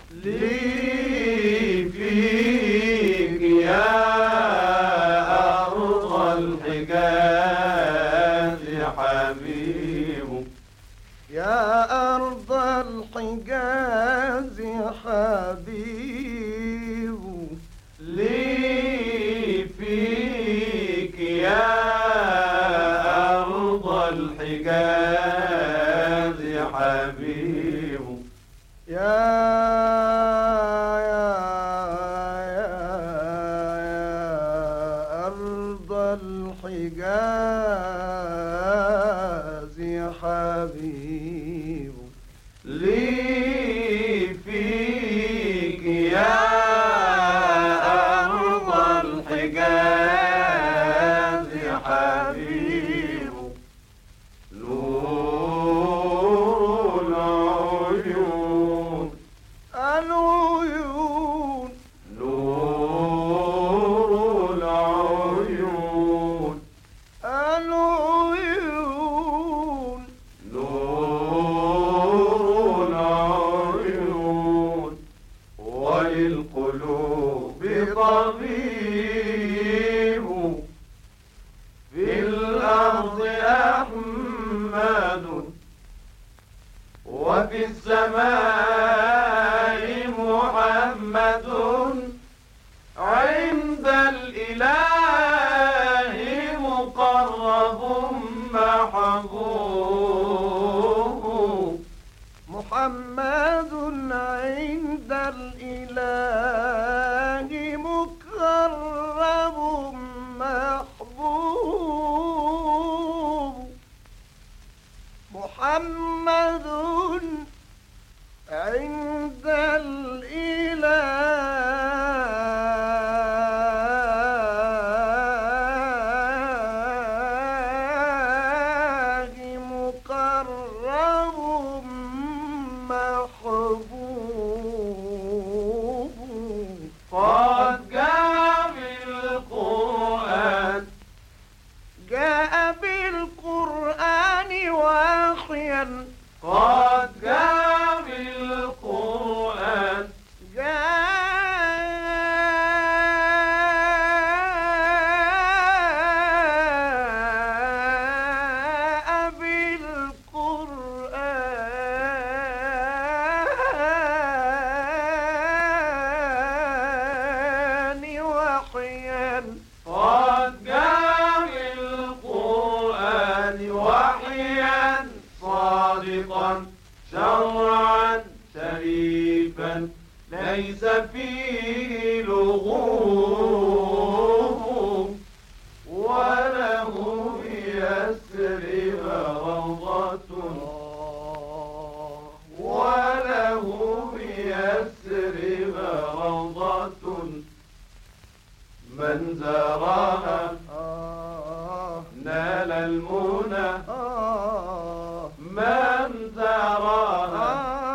لي فيك يا أرض الحجاز حبيب، يا أرض الحجاز حبيب، لي فيك يا أرض الحجاز حبيب، أرض الحجاز حبيب، لي فيك يا أرض الحجاز حبيب، نور العيون العيون، نور العيون العيون، نور العيون، وللقلوب طبيب، في الأرض أحمد، وفي السماء محمد، عند الإله مقرب محبوب، محمد عند الإله مقرب محبوب، محمد عند الإله مقرب محبوب، قد جاء بالقرآن، جاء بالقرآن واحيا، قد جاء بالقرآن، جاء بالقرآن وحيا، قد جاء بالقرآن وحيا، صادقا شرعا شريفا ليس فيه لغوب، وله يسرب روضة، وله يسرب روضة، من زارها نال المنى، من زارها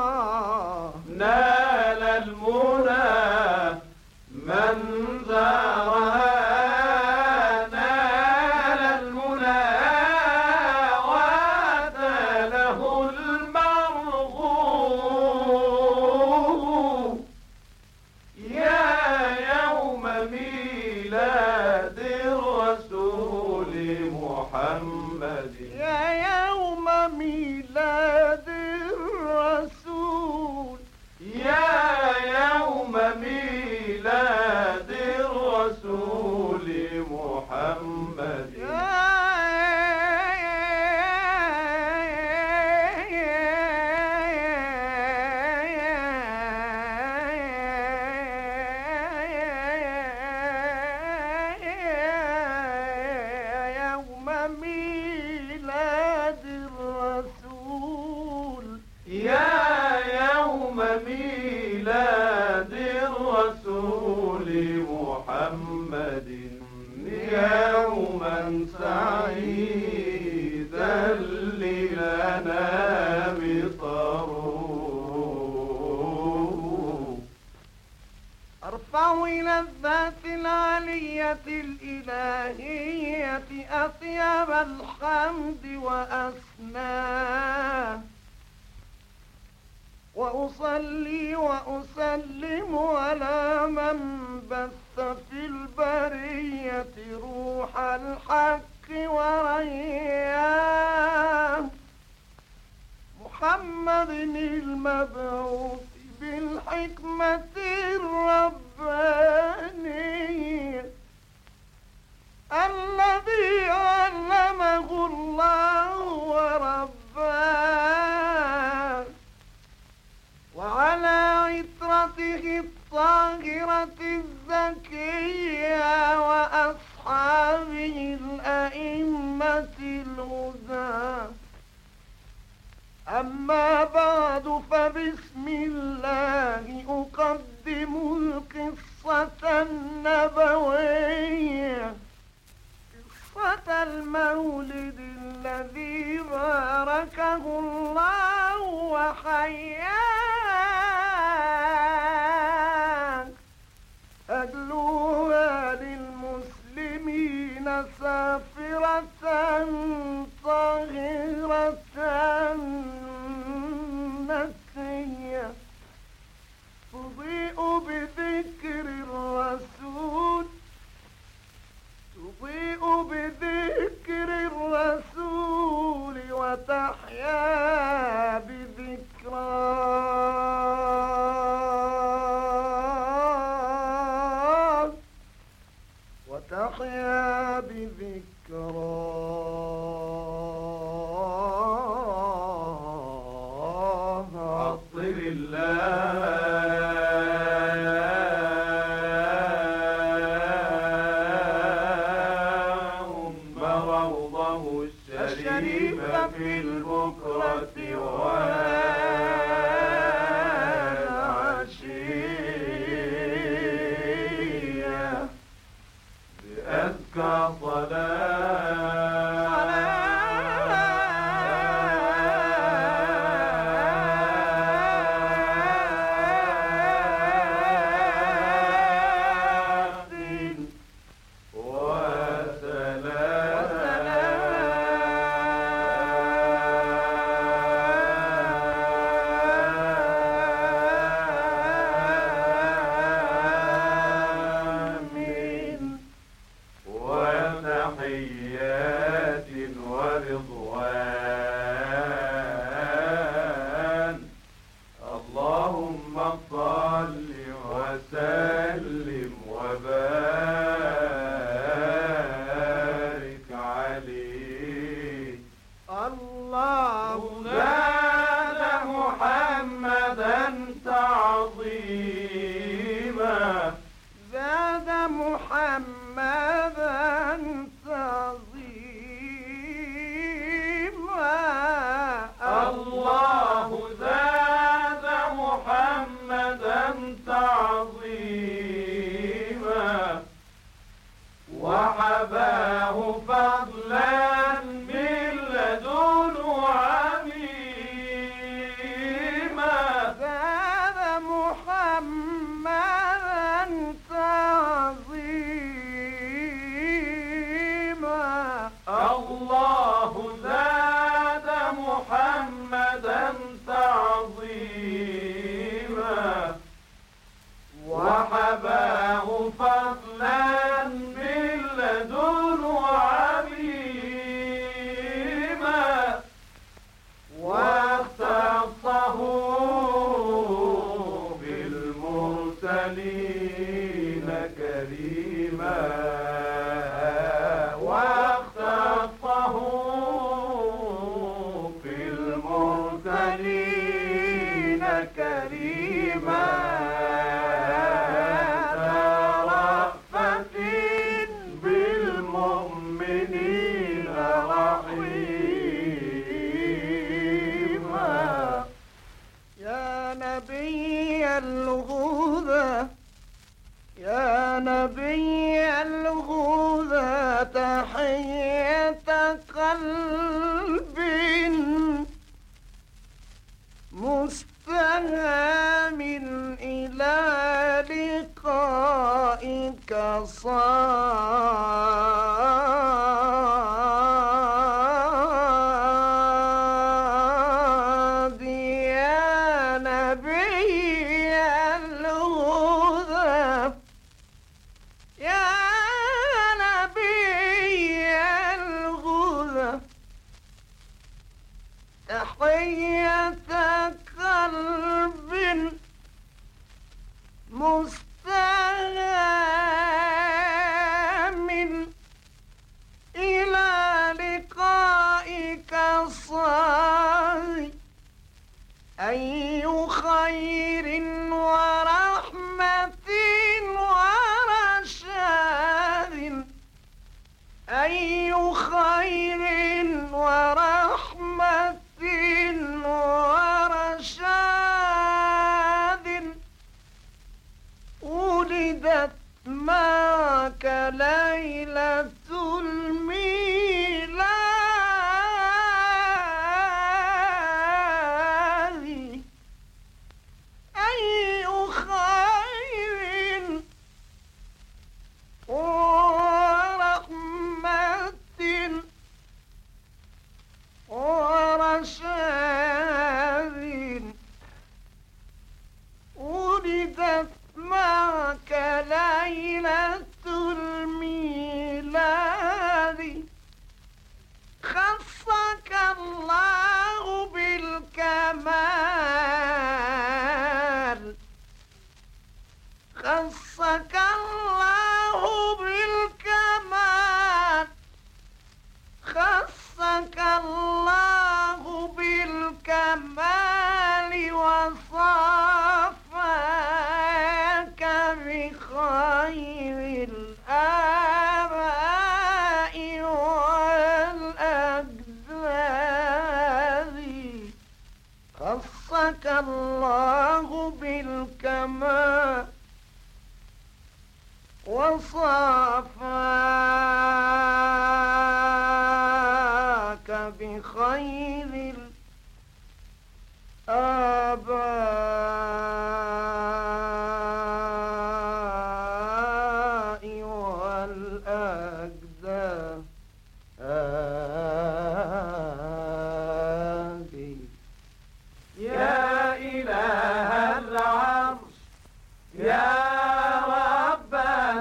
نال المنى، من زارها نال المنى، وأتى له المرغوب، يا يوم ميلاد الرسول محمد، يا يوم ميلاد الرسول، يا يوم ميلاد الرسول محمد، يوم ميلاد الرسول، يا يوم ميلاد الرسول محمد، يوما سعيدا للأنام طروب، أرفع إلى الذات العلية الإلهية أطيب الحمد وأسناه، وأصلي وأسلم على من بث في البرية روح الحق ورياه محمد المبعوث بالحكمة الربانية الذي علمه الله ورباه، وعلى عترته الطاهرة الزكية وأصحابه الأئمة الهدى. أما بعد، فبسم الله أقدم القصة النبوية، قصة المولد الذي باركه الله وحياه، أدلوها للمسلمين سافرة طاهرة نقية، تضيء بذكر الرسول، تضيء بذكر الرسول وتحيا بذكراه، وتحيا بذكراه. عطر اللهم روضه الشريف في البكرة والعشية بأزكى وتحيات ورضوان. اللهم صل وسلم وبارك عليه. الله زاد محمدا تعظيما، زاد محمدا تعظيما. الله زاد محمدا تعظيما، وحباه فضلا من لدن عميما. زاد محمدا تعظيما. الله زاد محمدا تعظيما، وحباه فضلا من لدن عميما، واختصه بالمرسلين كريما، واختصه بالمرسلين كريما، رأفة بالمؤمنين رحيما. يا نبي الهدى، يا نبي الهدى، تحية قلب مستهام إلى لقائك صاد. يا نبي خصك ليلة الميلاد أي خير ورحمة ورشاد ولدت معك ليلة الميلاد خصك الله بالكمال خصك الله بالكمال خصك الله بالكمال وصافاك بخير الآباء والأجداد خصك الله بالكمال وصافاك بخير الآباء والأجداد يا إله العرش يا رب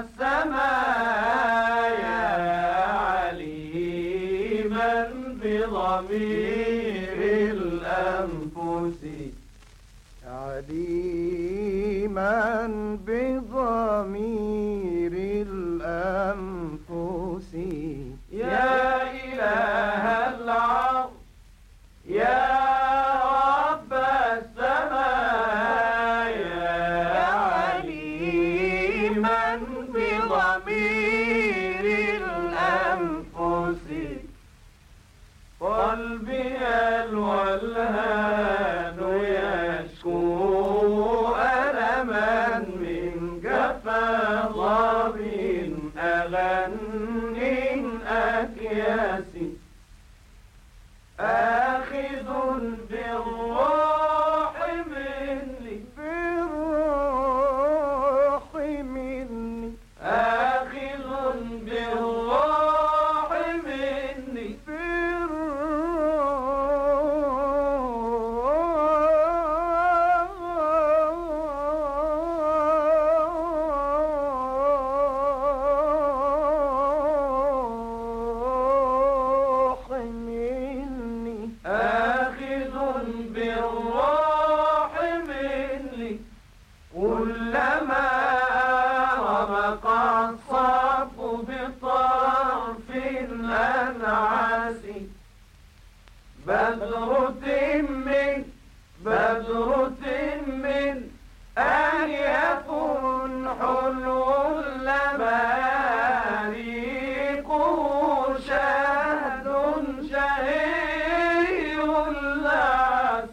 السماء يا عليما بضمير الأنفس عليما بضمير الأنفس يا إله العرش يا رب السماء يا عليما بضمير الأنفس قلبي الولهان يشكو ألما من جفا ضب أغن أكياس آخذ بالروح مني بالروح مني آخذ بالروح مني بالروح مني آخذ بالروح مني كلما رمق الصف بطرف الأنعاس بدر تم آية حلو لباريقه شهد شهي الناس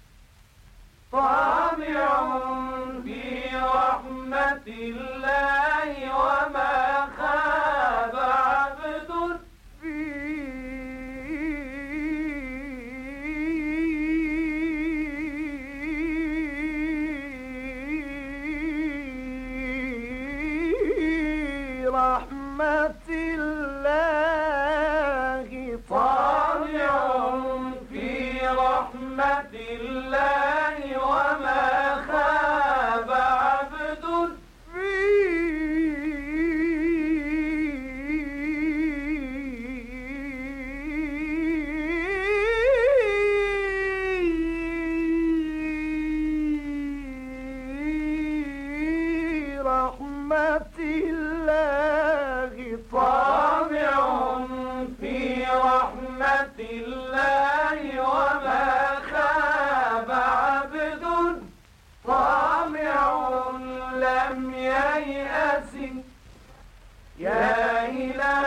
طامع في رحمة الله وما خاب عبد في رحمة الله طامع في رحمة الله وما خاب عبد في رحمة الله طامع في رحمة الله وما خاب عبد طامع لم ييأس يا إله